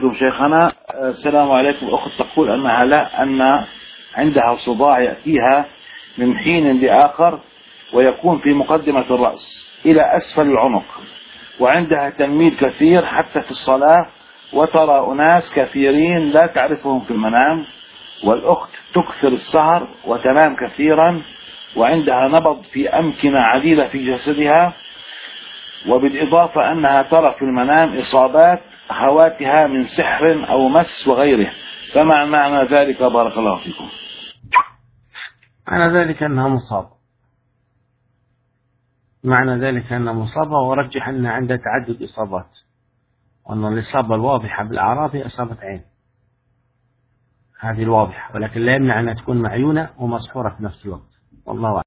فيكم شيخنا. السلام عليكم. أخت تقول أن عندها صداع يأتيها من حين لآخر ويكون في مقدمة الرأس إلى أسفل العنق، وعندها تنميل كثير حتى في الصلاة، وترى أناس كثيرين لا تعرفهم في المنام، والأخت تكثر السهر وتنام كثيرا، وعندها نبض في أمكنة عديدة في جسدها، وبالإضافة أنها ترى في المنام إصابات خواتها من سحر أو مس وغيره. فما معنى ذلك بارك الله فيكم؟ معنى ذلك أنها مصابة، ورجح أن عندها تعدد إصابات، وأن الإصابة الواضحة بالأعراض هي إصابة عين، هذه الواضحة، ولكن لا يمنع أنها تكون معيونة ومسحورة في نفس الوقت، والله أعلم.